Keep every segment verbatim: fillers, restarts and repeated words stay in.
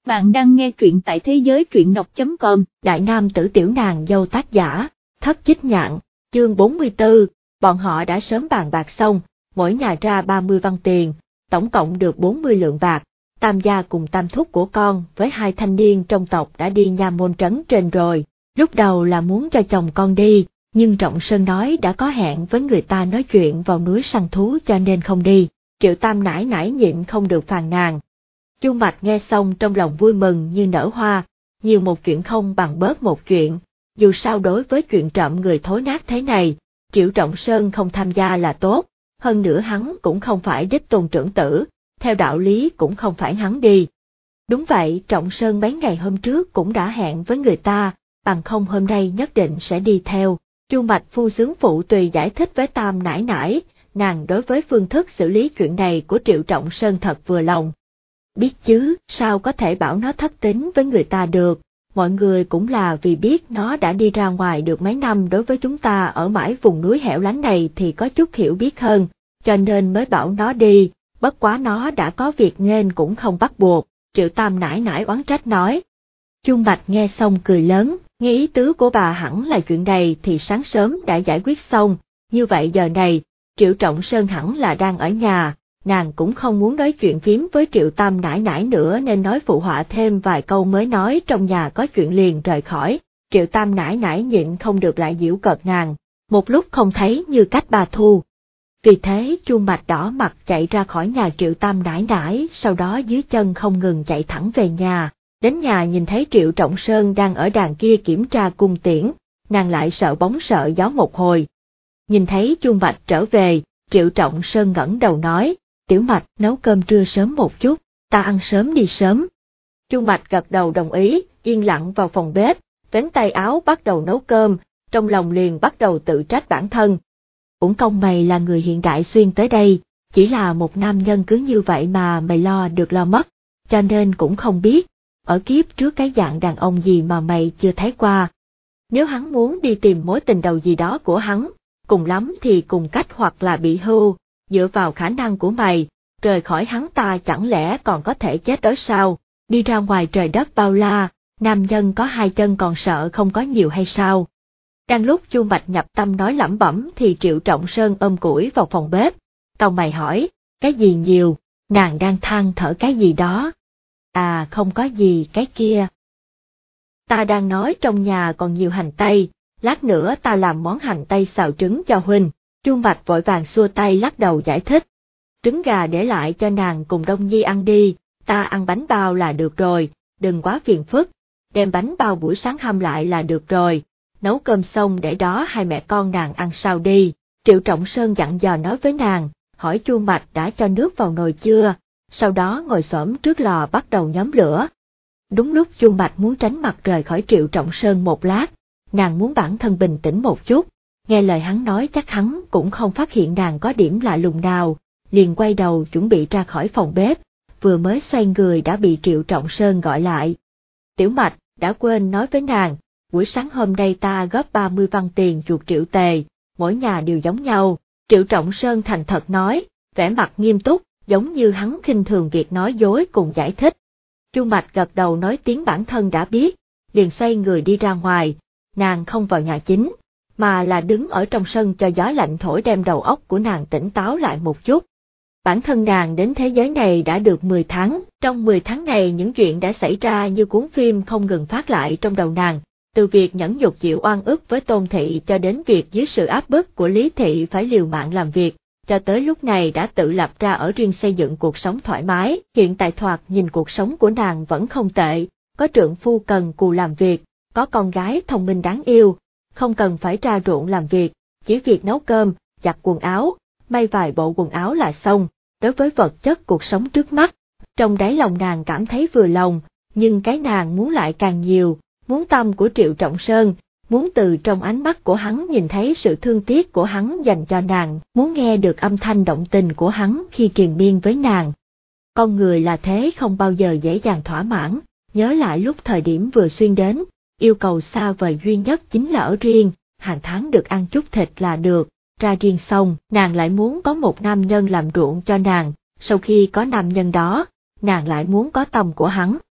Bạn đang nghe truyện tại thế giới truyện đọc chấm com. Đại nam tử tiểu nàng dâu tác giả, Thất Chích Nhạn, chương bốn mươi tư, bọn họ đã sớm bàn bạc xong, mỗi nhà ra ba mươi văn tiền, tổng cộng được bốn mươi lượng bạc. Tam gia cùng tam thúc của con với hai thanh niên trong tộc đã đi nha môn trấn trên rồi, lúc đầu là muốn cho chồng con đi, nhưng Trọng Sơn nói đã có hẹn với người ta nói chuyện vào núi săn thú cho nên không đi. Triệu Tam nải nải nhịn không được phàn nàn. Chu Mạch nghe xong trong lòng vui mừng như nở hoa, nhiều một chuyện không bằng bớt một chuyện, dù sao đối với chuyện trộm người thối nát thế này, Triệu Trọng Sơn không tham gia là tốt, hơn nữa hắn cũng không phải đích tôn trưởng tử, theo đạo lý cũng không phải hắn đi. Đúng vậy, Trọng Sơn mấy ngày hôm trước cũng đã hẹn với người ta, bằng không hôm nay nhất định sẽ đi theo. Chu Mạch phu xướng phụ tùy giải thích với Tam nải nải, nàng đối với phương thức xử lý chuyện này của Triệu Trọng Sơn thật vừa lòng. Biết chứ, sao có thể bảo nó thất tín với người ta được, mọi người cũng là vì biết nó đã đi ra ngoài được mấy năm, đối với chúng ta ở mãi vùng núi hẻo lánh này thì có chút hiểu biết hơn, cho nên mới bảo nó đi, bất quá nó đã có việc nên cũng không bắt buộc, Triệu Tam nải nải oán trách nói. Chu Mạch nghe xong cười lớn, nghe ý tứ của bà hẳn là chuyện này thì sáng sớm đã giải quyết xong, như vậy giờ này, Triệu Trọng Sơn hẳn là đang ở nhà. Nàng cũng không muốn nói chuyện phím với Triệu Tam nải nải nữa nên nói phụ họa thêm vài câu mới nói trong nhà có chuyện liền rời khỏi. Triệu Tam nải nải nhịn không được lại giễu cợt nàng, một lúc không thấy như cách bà thu. Vì thế Chu Mạch đỏ mặt chạy ra khỏi nhà Triệu Tam nải nải, sau đó dưới chân không ngừng chạy thẳng về nhà. Đến nhà nhìn thấy Triệu Trọng Sơn đang ở đàn kia kiểm tra cung tiễn, nàng lại sợ bóng sợ gió một hồi. Nhìn thấy Chu Mạch trở về, Triệu Trọng Sơn ngẩng đầu nói, Tiểu Mạch nấu cơm trưa sớm một chút, ta ăn sớm đi sớm. Chu Mạch gật đầu đồng ý, yên lặng vào phòng bếp, vén tay áo bắt đầu nấu cơm, trong lòng liền bắt đầu tự trách bản thân. Uổng công mày là người hiện đại xuyên tới đây, chỉ là một nam nhân cứ như vậy mà mày lo được lo mất, cho nên cũng không biết, ở kiếp trước cái dạng đàn ông gì mà mày chưa thấy qua. Nếu hắn muốn đi tìm mối tình đầu gì đó của hắn, cùng lắm thì cùng cách hoặc là bị hưu. Dựa vào khả năng của mày, rời khỏi hắn ta chẳng lẽ còn có thể chết đói sao, đi ra ngoài trời đất bao la, nam nhân có hai chân còn sợ không có nhiều hay sao. Đang lúc Chu Mạch nhập tâm nói lẩm bẩm thì Triệu Trọng Sơn ôm củi vào phòng bếp, cau mày hỏi, cái gì nhiều, nàng đang than thở cái gì đó. À không có gì cái kia. Ta đang nói trong nhà còn nhiều hành tây, lát nữa ta làm món hành tây xào trứng cho huynh. Chu Mạch vội vàng xua tay lắc đầu giải thích. Trứng gà để lại cho nàng cùng Đông Nhi ăn đi, ta ăn bánh bao là được rồi, đừng quá phiền phức, đem bánh bao buổi sáng hâm lại là được rồi, nấu cơm xong để đó hai mẹ con nàng ăn sau đi. Triệu Trọng Sơn dặn dò nói với nàng, hỏi Chu Mạch đã cho nước vào nồi chưa, sau đó ngồi xổm trước lò bắt đầu nhóm lửa. Đúng lúc Chu Mạch muốn tránh mặt rời khỏi Triệu Trọng Sơn một lát, nàng muốn bản thân bình tĩnh một chút. Nghe lời hắn nói chắc hắn cũng không phát hiện nàng có điểm lạ lùng nào, liền quay đầu chuẩn bị ra khỏi phòng bếp, vừa mới xoay người đã bị Triệu Trọng Sơn gọi lại. Tiểu Mạch, đã quên nói với nàng, buổi sáng hôm nay ta góp ba mươi văn tiền chuột triệu tề, mỗi nhà đều giống nhau. Triệu Trọng Sơn thành thật nói, vẻ mặt nghiêm túc, giống như hắn khinh thường việc nói dối cùng giải thích. Chu Mạch gật đầu nói tiếng bản thân đã biết, liền xoay người đi ra ngoài, nàng không vào nhà chính, mà là đứng ở trong sân cho gió lạnh thổi đem đầu óc của nàng tỉnh táo lại một chút. Bản thân nàng đến thế giới này đã được mười tháng, trong mười tháng này những chuyện đã xảy ra như cuốn phim không ngừng phát lại trong đầu nàng, từ việc nhẫn nhục chịu oan ức với Tôn Thị cho đến việc dưới sự áp bức của Lý Thị phải liều mạng làm việc, cho tới lúc này đã tự lập ra ở riêng xây dựng cuộc sống thoải mái. Hiện tại thoạt nhìn cuộc sống của nàng vẫn không tệ, có trượng phu cần cù làm việc, có con gái thông minh đáng yêu. Không cần phải ra ruộng làm việc, chỉ việc nấu cơm, giặt quần áo, may vài bộ quần áo là xong. Đối với vật chất cuộc sống trước mắt, trong đáy lòng nàng cảm thấy vừa lòng, nhưng cái nàng muốn lại càng nhiều, muốn tâm của Triệu Trọng Sơn, muốn từ trong ánh mắt của hắn nhìn thấy sự thương tiếc của hắn dành cho nàng, muốn nghe được âm thanh động tình của hắn khi triền miên với nàng. Con người là thế không bao giờ dễ dàng thỏa mãn, nhớ lại lúc thời điểm vừa xuyên đến. Yêu cầu xa vời duy nhất chính là ở riêng, hàng tháng được ăn chút thịt là được, ra riêng xong, nàng lại muốn có một nam nhân làm ruộng cho nàng, sau khi có nam nhân đó, nàng lại muốn có tâm của hắn.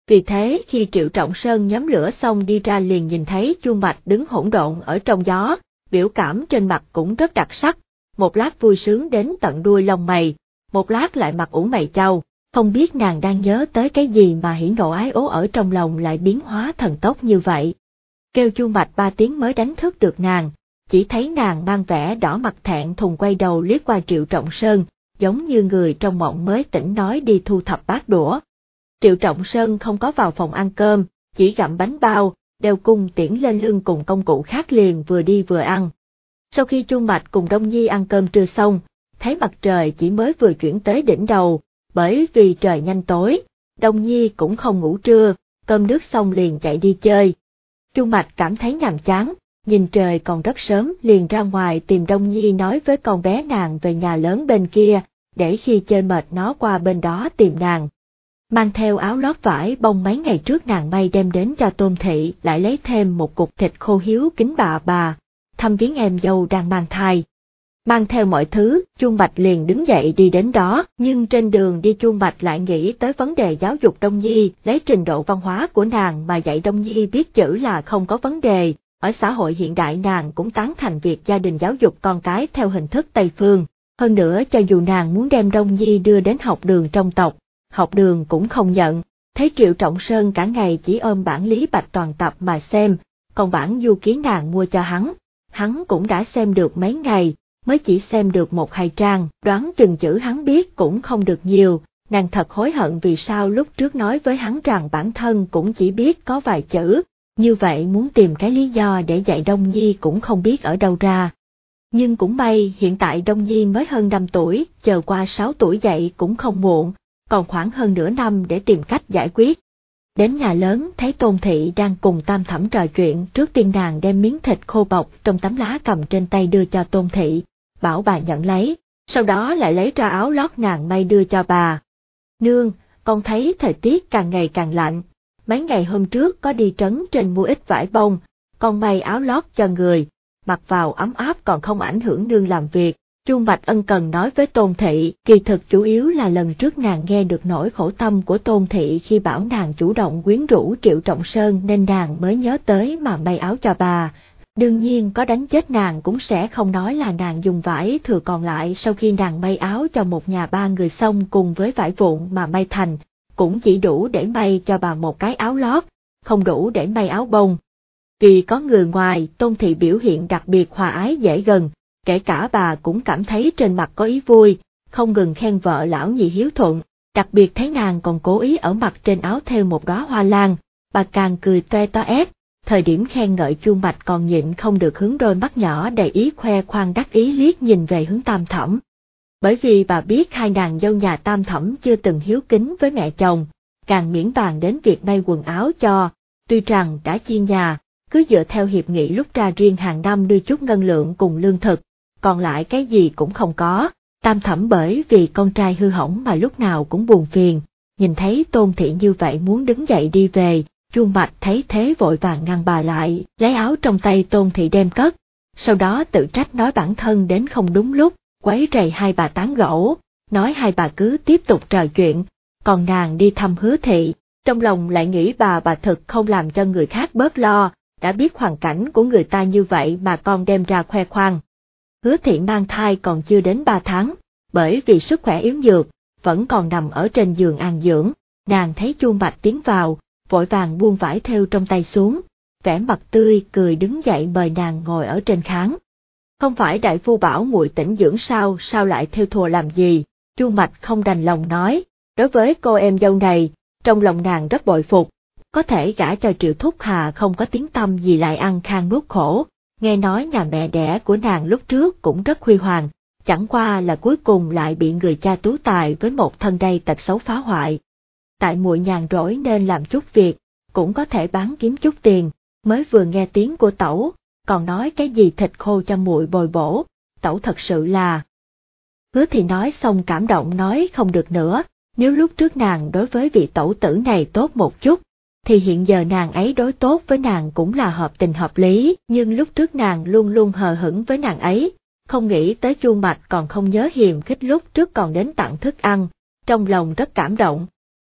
Vì thế khi Triệu Trọng Sơn nhóm lửa xong đi ra liền nhìn thấy Chu Mạch đứng hỗn độn ở trong gió, biểu cảm trên mặt cũng rất đặc sắc, một lát vui sướng đến tận đuôi lông mày, một lát lại mặt ủ mày chau, không biết nàng đang nhớ tới cái gì mà hỉ nộ ái ố ở trong lòng lại biến hóa thần tốc như vậy. Kêu Chu Mạch ba tiếng mới đánh thức được nàng, chỉ thấy nàng mang vẻ đỏ mặt thẹn thùng quay đầu liếc qua Triệu Trọng Sơn, giống như người trong mộng mới tỉnh nói đi thu thập bát đũa. Triệu Trọng Sơn không có vào phòng ăn cơm, chỉ gặm bánh bao, đeo cung tiễn lên lưng cùng công cụ khác liền vừa đi vừa ăn. Sau khi Chu Mạch cùng Đông Nhi ăn cơm trưa xong, thấy mặt trời chỉ mới vừa chuyển tới đỉnh đầu, bởi vì trời nhanh tối, Đông Nhi cũng không ngủ trưa, cơm nước xong liền chạy đi chơi. Chu Mạch cảm thấy nhàm chán, nhìn trời còn rất sớm liền ra ngoài tìm Đông Nhi nói với con bé nàng về nhà lớn bên kia, để khi chơi mệt nó qua bên đó tìm nàng. Mang theo áo lót vải bông mấy ngày trước nàng may đem đến cho Tôn Thị, lại lấy thêm một cục thịt khô hiếu kính bà bà, thăm viếng em dâu đang mang thai. Mang theo mọi thứ, Chu Mạch liền đứng dậy đi đến đó, nhưng trên đường đi Chu Mạch lại nghĩ tới vấn đề giáo dục Đông Nhi, lấy trình độ văn hóa của nàng mà dạy Đông Nhi biết chữ là không có vấn đề, ở xã hội hiện đại nàng cũng tán thành việc gia đình giáo dục con cái theo hình thức Tây Phương, hơn nữa cho dù nàng muốn đem Đông Nhi đưa đến học đường trong tộc, học đường cũng không nhận, thấy Triệu Trọng Sơn cả ngày chỉ ôm bản Lý Bạch Toàn tập mà xem, còn bản du ký nàng mua cho hắn, hắn cũng đã xem được mấy ngày, mới chỉ xem được một hai trang, đoán chừng chữ hắn biết cũng không được nhiều, nàng thật hối hận vì sao lúc trước nói với hắn rằng bản thân cũng chỉ biết có vài chữ, như vậy muốn tìm cái lý do để dạy Đông Nhi cũng không biết ở đâu ra. Nhưng cũng may hiện tại Đông Nhi mới hơn năm tuổi, chờ qua sáu tuổi dạy cũng không muộn, còn khoảng hơn nửa năm để tìm cách giải quyết. Đến nhà lớn thấy Tôn Thị đang cùng Tam Thẩm trò chuyện, trước tiên nàng đem miếng thịt khô bọc trong tấm lá cầm trên tay đưa cho Tôn Thị, bảo bà nhận lấy, sau đó lại lấy ra áo lót nàng may đưa cho bà. Nương, con thấy thời tiết càng ngày càng lạnh, mấy ngày hôm trước có đi trấn trên mua ít vải bông, con may áo lót cho người, mặc vào ấm áp còn không ảnh hưởng nương làm việc. Chu Mạch ân cần nói với Tôn Thị, kỳ thực chủ yếu là lần trước nàng nghe được nỗi khổ tâm của Tôn Thị khi bảo nàng chủ động quyến rũ Triệu Trọng Sơn nên nàng mới nhớ tới mà may áo cho bà. Đương nhiên có đánh chết nàng cũng sẽ không nói là nàng dùng vải thừa còn lại sau khi nàng may áo cho một nhà ba người xong cùng với vải vụn mà may thành, cũng chỉ đủ để may cho bà một cái áo lót, không đủ để may áo bông. Vì có người ngoài, Tôn Thị biểu hiện đặc biệt hòa ái dễ gần. Kể cả bà cũng cảm thấy trên mặt có ý vui, không ngừng khen vợ lão nhị hiếu thuận, đặc biệt thấy nàng còn cố ý ở mặt trên áo thêu một đóa hoa lan, bà càng cười toe toét, thời điểm khen ngợi Chu Mạch còn nhịn không được hướng đôi mắt nhỏ đầy ý khoe khoang đắc ý liếc nhìn về hướng Tam Thẩm. Bởi vì bà biết hai nàng dâu nhà Tam Thẩm chưa từng hiếu kính với mẹ chồng, càng miễn bàn đến việc may quần áo cho, tuy rằng đã chia nhà, cứ dựa theo hiệp nghị lúc ra riêng hàng năm đưa chút ngân lượng cùng lương thực, còn lại cái gì cũng không có. Tam Thẩm bởi vì con trai hư hỏng mà lúc nào cũng buồn phiền, nhìn thấy Tôn Thị như vậy muốn đứng dậy đi về, Chu Mạch thấy thế vội vàng ngăn bà lại, lấy áo trong tay Tôn Thị đem cất, sau đó tự trách nói bản thân đến không đúng lúc, quấy rầy hai bà tán gẫu, nói hai bà cứ tiếp tục trò chuyện, còn nàng đi thăm Hứa Thị, trong lòng lại nghĩ bà bà thực không làm cho người khác bớt lo, đã biết hoàn cảnh của người ta như vậy mà con đem ra khoe khoang. Hứa Thị mang thai còn chưa đến ba tháng, bởi vì sức khỏe yếu nhược, vẫn còn nằm ở trên giường an dưỡng, nàng thấy Chu Mạch tiến vào, vội vàng buông vải thêu trong tay xuống, vẻ mặt tươi cười đứng dậy mời nàng ngồi ở trên khán. Không phải đại phu bảo muội tĩnh dưỡng sao, sao lại thêu thùa làm gì? Chu Mạch không đành lòng nói, đối với cô em dâu này, trong lòng nàng rất bội phục, có thể gả cho Triệu Thúc Hà không có tiếng tăm gì lại ăn khan nuốt khổ. Nghe nói nhà mẹ đẻ của nàng lúc trước cũng rất huy hoàng, chẳng qua là cuối cùng lại bị người cha tú tài với một thân đầy tật xấu phá hoại. Tại muội nhàn rỗi nên làm chút việc, cũng có thể bán kiếm chút tiền, mới vừa nghe tiếng của tẩu, còn nói cái gì thịt khô cho muội bồi bổ, tẩu thật sự là. Hứa Thị nói xong cảm động nói không được nữa, nếu lúc trước nàng đối với vị tẩu tử này tốt một chút, thì hiện giờ nàng ấy đối tốt với nàng cũng là hợp tình hợp lý, nhưng lúc trước nàng luôn luôn hờ hững với nàng ấy, không nghĩ tới Chu Mạch còn không nhớ hiềm khích lúc trước còn đến tặng thức ăn, trong lòng rất cảm động.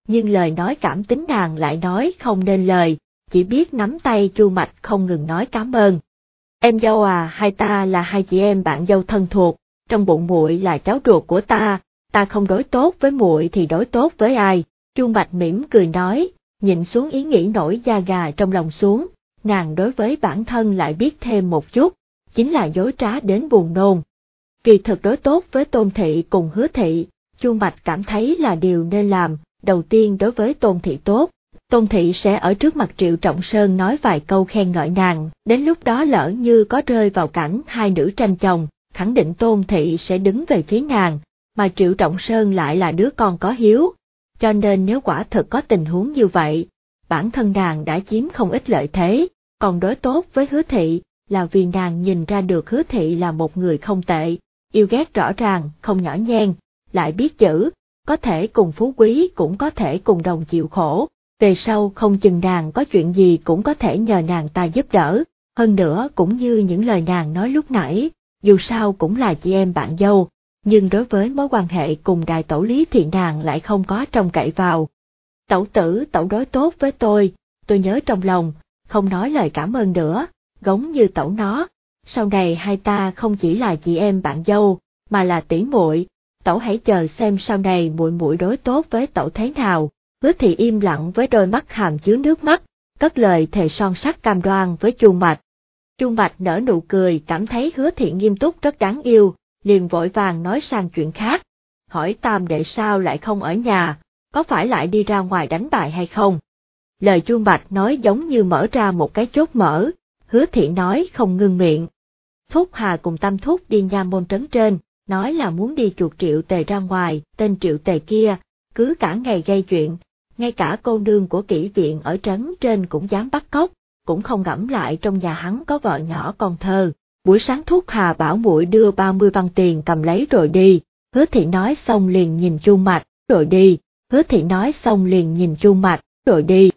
nhưng lời nói cảm tính nàng lại nói không nên lời, chỉ biết nắm tay Chu Mạch không ngừng nói cảm ơn. Em dâu à, hai ta là hai chị em bạn dâu thân thuộc, trong bụng muội là cháu ruột của ta, ta không đối tốt với muội thì đối tốt với ai? Chu Mạch mỉm cười nói, nhịn xuống ý nghĩ nổi da gà trong lòng xuống, nàng đối với bản thân lại biết thêm một chút, chính là dối trá đến buồn nôn. Kỳ thực đối tốt với Tôn Thị cùng Hứa Thị, Chu Mạch cảm thấy là điều nên làm. Đầu tiên đối với Tôn Thị tốt, Tôn Thị sẽ ở trước mặt Triệu Trọng Sơn nói vài câu khen ngợi nàng, đến lúc đó lỡ như có rơi vào cảnh hai nữ tranh chồng, khẳng định Tôn Thị sẽ đứng về phía nàng, mà Triệu Trọng Sơn lại là đứa con có hiếu, cho nên nếu quả thực có tình huống như vậy, bản thân nàng đã chiếm không ít lợi thế, còn đối tốt với Hứa Thị là vì nàng nhìn ra được Hứa Thị là một người không tệ, yêu ghét rõ ràng, không nhỏ nhen, lại biết chữ. Có thể cùng phú quý cũng có thể cùng đồng chịu khổ, về sau không chừng nàng có chuyện gì cũng có thể nhờ nàng ta giúp đỡ, hơn nữa cũng như những lời nàng nói lúc nãy, dù sao cũng là chị em bạn dâu, nhưng đối với mối quan hệ cùng đại tẩu Lý thì nàng lại không có trông cậy vào. Tẩu tử tẩu đối tốt với tôi, tôi nhớ trong lòng, không nói lời cảm ơn nữa, giống như tẩu nó, sau này hai ta không chỉ là chị em bạn dâu, mà là tỷ muội. Tẩu hãy chờ xem sau này muội muội đối tốt với tẩu thế nào. Hứa Thị im lặng với đôi mắt hàm chứa nước mắt, cất lời thề son sắt cam đoan với Chu Mạch. Chu Mạch nở nụ cười, cảm thấy Hứa Thị nghiêm túc rất đáng yêu, liền vội vàng nói sang chuyện khác. Hỏi Tam đệ sao lại không ở nhà, có phải lại đi ra ngoài đánh bài hay không? Lời Chu Mạch nói giống như mở ra một cái chốt mở, Hứa Thị nói không ngưng miệng. Thúc Hà cùng Tam Thúc đi Nha Môn trấn trên, nói là muốn đi chuột Triệu Tề ra ngoài, tên Triệu Tề kia, cứ cả ngày gây chuyện, ngay cả cô nương của kỹ viện ở trấn trên cũng dám bắt cóc, cũng không ngẫm lại trong nhà hắn có vợ nhỏ con thơ. Buổi sáng Thúc Hà bảo muội đưa ba mươi văn tiền cầm lấy rồi đi, Hứa Thị nói xong liền nhìn Chu Mạch, rồi đi, Hứa Thị nói xong liền nhìn Chu Mạch, rồi đi.